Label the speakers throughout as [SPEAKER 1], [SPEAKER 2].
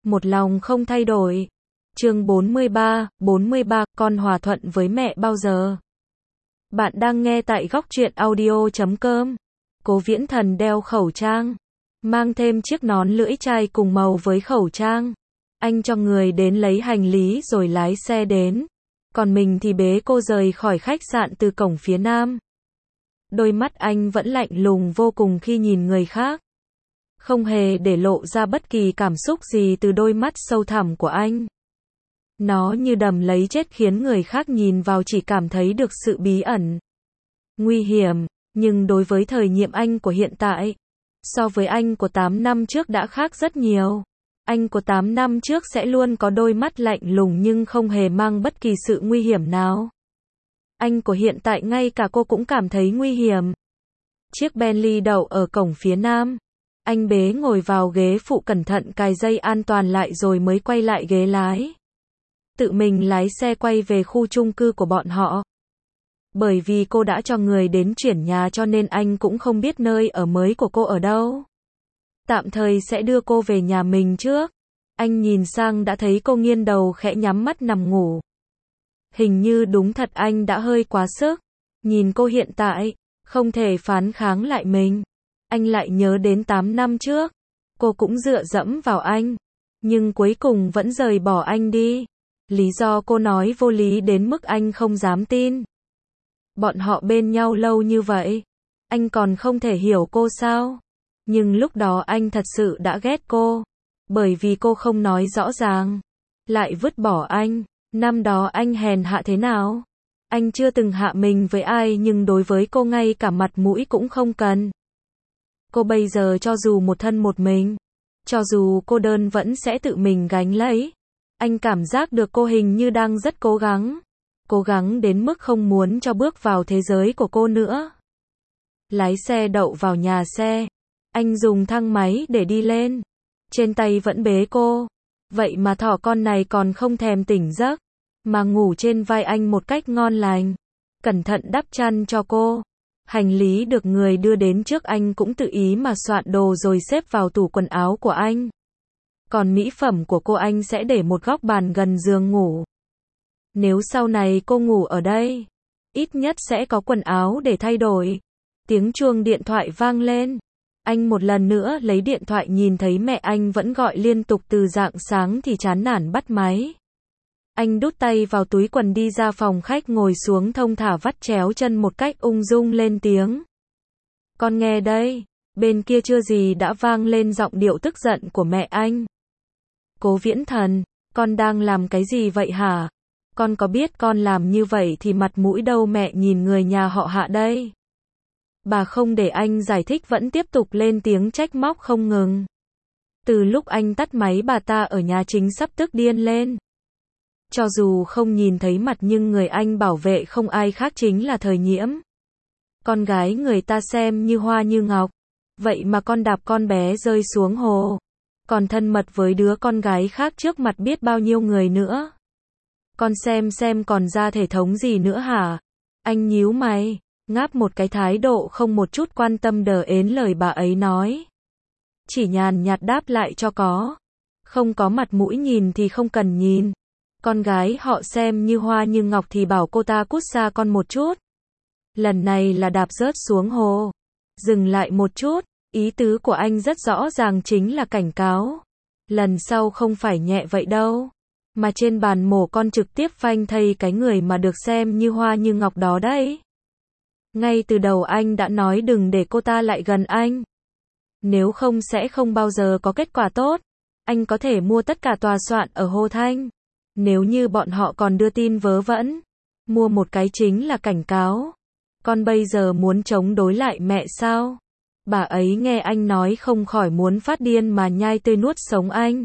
[SPEAKER 1] một lòng không thay đổi. Chương 43, con hòa thuận với mẹ bao giờ? Bạn đang nghe tại góc truyện audio.com. Cố Viễn Thần đeo khẩu trang, mang thêm chiếc nón lưỡi chai cùng màu với khẩu trang. Anh cho người đến lấy hành lý rồi lái xe đến. Còn mình thì bế cô rời khỏi khách sạn từ cổng phía nam. Đôi mắt anh vẫn lạnh lùng vô cùng khi nhìn người khác. Không hề để lộ ra bất kỳ cảm xúc gì từ đôi mắt sâu thẳm của anh. Nó như đầm lấy chết khiến người khác nhìn vào chỉ cảm thấy được sự bí ẩn, nguy hiểm, nhưng đối với thời nhiệm anh của hiện tại, so với anh của 8 năm trước đã khác rất nhiều. Anh của 8 năm trước sẽ luôn có đôi mắt lạnh lùng nhưng không hề mang bất kỳ sự nguy hiểm nào. Anh của hiện tại ngay cả cô cũng cảm thấy nguy hiểm. Chiếc Bentley đậu ở cổng phía nam. Anh bế ngồi vào ghế phụ cẩn thận cài dây an toàn lại rồi mới quay lại ghế lái. Tự mình lái xe quay về khu chung cư của bọn họ. Bởi vì cô đã cho người đến chuyển nhà cho nên anh cũng không biết nơi ở mới của cô ở đâu. Tạm thời sẽ đưa cô về nhà mình trước. Anh nhìn sang đã thấy cô nghiêng đầu khẽ nhắm mắt nằm ngủ. Hình như đúng thật anh đã hơi quá sức. Nhìn cô hiện tại, không thể phản kháng lại mình. Anh lại nhớ đến 8 năm trước. Cô cũng dựa dẫm vào anh. Nhưng cuối cùng vẫn rời bỏ anh đi. Lý do cô nói vô lý đến mức anh không dám tin. Bọn họ bên nhau lâu như vậy. Anh còn không thể hiểu cô sao? Nhưng lúc đó anh thật sự đã ghét cô. Bởi vì cô không nói rõ ràng. Lại vứt bỏ anh. Năm đó anh hèn hạ thế nào? Anh chưa từng hạ mình với ai nhưng đối với cô ngay cả mặt mũi cũng không cần. Cô bây giờ cho dù một thân một mình, cho dù cô đơn vẫn sẽ tự mình gánh lấy. Anh cảm giác được cô hình như đang rất cố gắng. Cố gắng đến mức không muốn cho bước vào thế giới của cô nữa. Lái xe đậu vào nhà xe. Anh dùng thang máy để đi lên. Trên tay vẫn bế cô. Vậy mà thỏ con này còn không thèm tỉnh giấc. Mà ngủ trên vai anh một cách ngon lành. Cẩn thận đắp chăn cho cô. Hành lý được người đưa đến trước anh cũng tự ý mà soạn đồ rồi xếp vào tủ quần áo của anh. Còn mỹ phẩm của cô anh sẽ để một góc bàn gần giường ngủ. Nếu sau này cô ngủ ở đây, ít nhất sẽ có quần áo để thay đổi. Tiếng chuông điện thoại vang lên. Anh một lần nữa lấy điện thoại nhìn thấy mẹ anh vẫn gọi liên tục từ rạng sáng thì chán nản bắt máy. Anh đút tay vào túi quần đi ra phòng khách ngồi xuống thong thả vắt chéo chân một cách ung dung lên tiếng. Con nghe đây. Bên kia chưa gì đã vang lên giọng điệu tức giận của mẹ anh. Cố Viễn Thần, con đang làm cái gì vậy hả? Con có biết con làm như vậy thì mặt mũi đâu mẹ nhìn người nhà họ Hạ đây? Bà không để anh giải thích vẫn tiếp tục lên tiếng trách móc không ngừng. Từ lúc anh tắt máy bà ta ở nhà chính sắp tức điên lên. Cho dù không nhìn thấy mặt nhưng người anh bảo vệ không ai khác chính là Thời Nhiễm. Con gái người ta xem như hoa như ngọc. Vậy mà con đạp con bé rơi xuống hồ. Còn thân mật với đứa con gái khác trước mặt biết bao nhiêu người nữa. Con xem còn ra thể thống gì nữa hả? Anh nhíu mày, ngáp một cái thái độ không một chút quan tâm đờ ến lời bà ấy nói. Chỉ nhàn nhạt đáp lại cho có. Không có mặt mũi nhìn thì không cần nhìn. Con gái họ xem như hoa như ngọc thì bảo cô ta cút xa con một chút. Lần này là đạp rớt xuống hồ. Dừng lại một chút. Ý tứ của anh rất rõ ràng chính là cảnh cáo. Lần sau không phải nhẹ vậy đâu. Mà trên bàn mổ con trực tiếp phanh thây cái người mà được xem như hoa như ngọc đó đấy. Ngay từ đầu anh đã nói đừng để cô ta lại gần anh. Nếu không sẽ không bao giờ có kết quả tốt. Anh có thể mua tất cả tòa soạn ở Hồ Thanh. Nếu như bọn họ còn đưa tin vớ vẩn. Mua một cái chính là cảnh cáo. Con bây giờ muốn chống đối lại mẹ sao? Bà ấy nghe anh nói không khỏi muốn phát điên mà nhai tươi nuốt sống anh.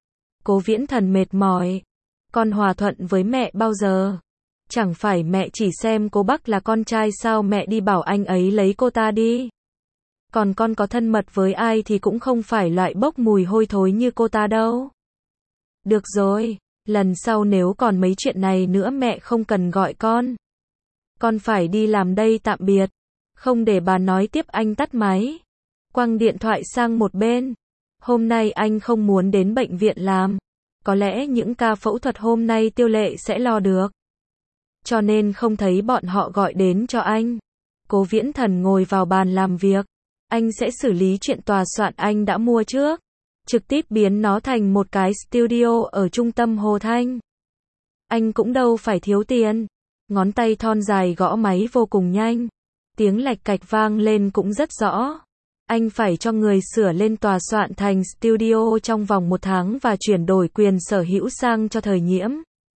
[SPEAKER 1] Cố Viễn Thần mệt mỏi. Con hòa thuận với mẹ bao giờ? Chẳng phải mẹ chỉ xem cô Bắc là con trai sao mẹ đi bảo anh ấy lấy cô ta đi. Còn con có thân mật với ai thì cũng không phải loại bốc mùi hôi thối như cô ta đâu. Được rồi, lần sau nếu còn mấy chuyện này nữa mẹ không cần gọi con. Con phải đi làm đây tạm biệt. Không để bà nói tiếp anh tắt máy. Quăng điện thoại sang một bên. Hôm nay anh không muốn đến bệnh viện làm. Có lẽ những ca phẫu thuật hôm nay Tiêu Lệ sẽ lo được. Cho nên không thấy bọn họ gọi đến cho anh. Cố Viễn Thần ngồi vào bàn làm việc. Anh sẽ xử lý chuyện tòa soạn anh đã mua trước. Trực tiếp biến nó thành một cái studio ở trung tâm Hồ Thanh. Anh cũng đâu phải thiếu tiền. Ngón tay thon dài gõ máy vô cùng nhanh. Tiếng lạch cạch vang lên cũng rất rõ. Anh phải cho người sửa lên tòa soạn thành studio trong vòng 1 tháng và chuyển đổi quyền sở hữu sang cho Thời Nhiễm.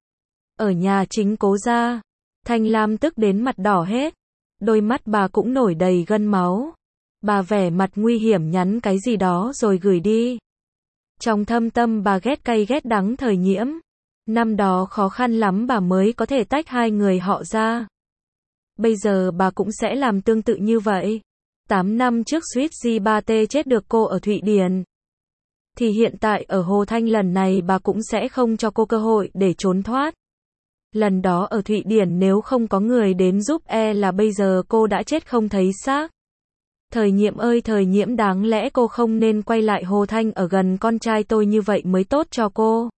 [SPEAKER 1] Ở nhà chính Cố gia, Thanh Lam tức đến mặt đỏ hết. Đôi mắt bà cũng nổi đầy gân máu. Bà vẻ mặt nguy hiểm nhắn cái gì đó rồi gửi đi. Trong thâm tâm bà ghét cay ghét đắng Thời Nhiễm. Năm đó khó khăn lắm bà mới có thể tách hai người họ ra. Bây giờ bà cũng sẽ làm tương tự như vậy. 8 năm trước suýt G3T chết được cô ở Thụy Điển. Thì hiện tại ở Hồ Thanh lần này bà cũng sẽ không cho cô cơ hội để trốn thoát. Lần đó ở Thụy Điển nếu không có người đến giúp là bây giờ cô đã chết không thấy xác. Thời Nhiễm ơi Thời Nhiễm, đáng lẽ cô không nên quay lại Hồ Thanh ở gần con trai tôi như vậy mới tốt cho cô.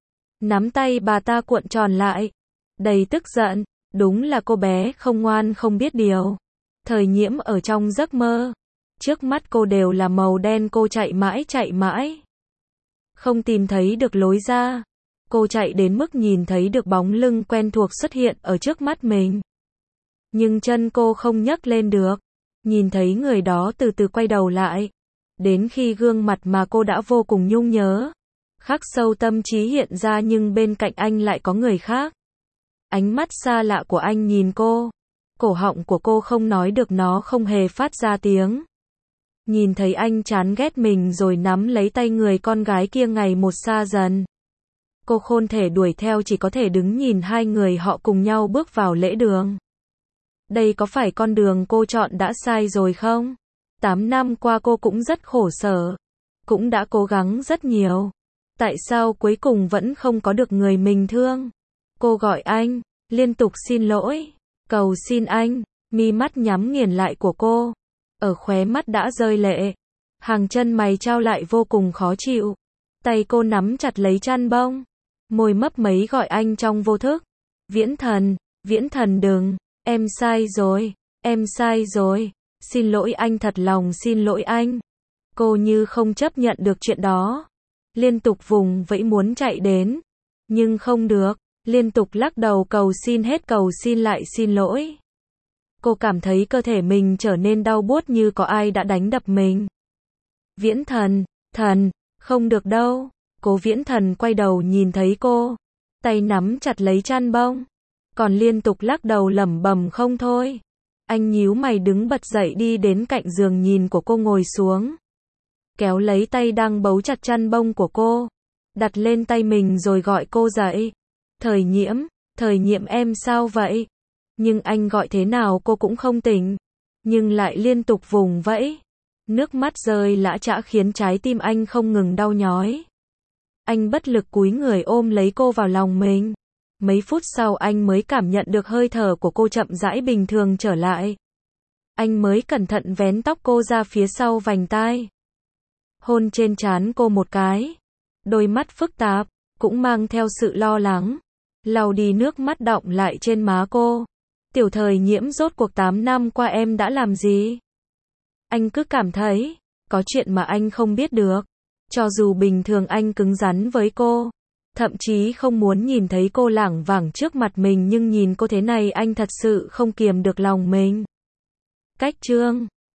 [SPEAKER 1] Nắm tay bà ta cuộn tròn lại. Đầy tức giận. Đúng là cô bé không ngoan không biết điều. Thời Nhiễm ở trong giấc mơ. Trước mắt cô đều là màu đen, cô chạy mãi. Không tìm thấy được lối ra. Cô chạy đến mức nhìn thấy được bóng lưng quen thuộc xuất hiện ở trước mắt mình. Nhưng chân cô không nhấc lên được. Nhìn thấy người đó từ từ quay đầu lại. Đến khi gương mặt mà cô đã vô cùng nhung nhớ. Khắc sâu tâm trí hiện ra, nhưng bên cạnh anh lại có người khác. Ánh mắt xa lạ của anh nhìn cô. Cổ họng của cô không nói được, nó không hề phát ra tiếng. Nhìn thấy anh chán ghét mình rồi nắm lấy tay người con gái kia ngày một xa dần. Cô không thể đuổi theo, chỉ có thể đứng nhìn hai người họ cùng nhau bước vào lễ đường. Đây có phải con đường cô chọn đã sai rồi không? 8 năm qua cô cũng rất khổ sở. Cũng đã cố gắng rất nhiều. Tại sao cuối cùng vẫn không có được người mình thương? Cô gọi anh, liên tục xin lỗi, cầu xin anh. Mi mắt nhắm nghiền lại của cô. Ở khóe mắt đã rơi lệ. Hàng chân mày trao lại vô cùng khó chịu. Tay cô nắm chặt lấy chăn bông. Môi mấp máy gọi anh trong vô thức. Viễn Thần đừng. Em sai rồi. Xin lỗi anh, thật lòng xin lỗi anh. Cô như không chấp nhận được chuyện đó. Liên tục vùng vẫy muốn chạy đến. Nhưng không được. Liên tục lắc đầu cầu xin, hết cầu xin lại xin lỗi. Cô cảm thấy cơ thể mình trở nên đau buốt như có ai đã đánh đập mình. Viễn Thần, không được đâu. Cố Viễn Thần quay đầu nhìn thấy cô. Tay nắm chặt lấy chăn bông. Còn liên tục lắc đầu lẩm bẩm không thôi. Anh nhíu mày đứng bật dậy đi đến cạnh giường nhìn của cô ngồi xuống. Kéo lấy tay đang bấu chặt chăn bông của cô. Đặt lên tay mình rồi gọi cô dậy. Thời Nhiễm em sao vậy? Nhưng anh gọi thế nào cô cũng không tỉnh. Nhưng lại liên tục vùng vẫy. Nước mắt rơi lã chã khiến trái tim anh không ngừng đau nhói. Anh bất lực cúi người ôm lấy cô vào lòng mình. Mấy phút sau anh mới cảm nhận được hơi thở của cô chậm rãi bình thường trở lại. Anh mới cẩn thận vén tóc cô ra phía sau vành tai. Hôn trên trán cô một cái. Đôi mắt phức tạp, cũng mang theo sự lo lắng. Lau đi nước mắt đọng lại trên má cô. Tiểu Thời Nhiễm, rốt cuộc 8 năm qua em đã làm gì? Anh cứ cảm thấy, có chuyện mà anh không biết được. Cho dù bình thường anh cứng rắn với cô. Thậm chí không muốn nhìn thấy cô lảng vảng trước mặt mình, nhưng nhìn cô thế này anh thật sự không kiềm được lòng mình. Cách chương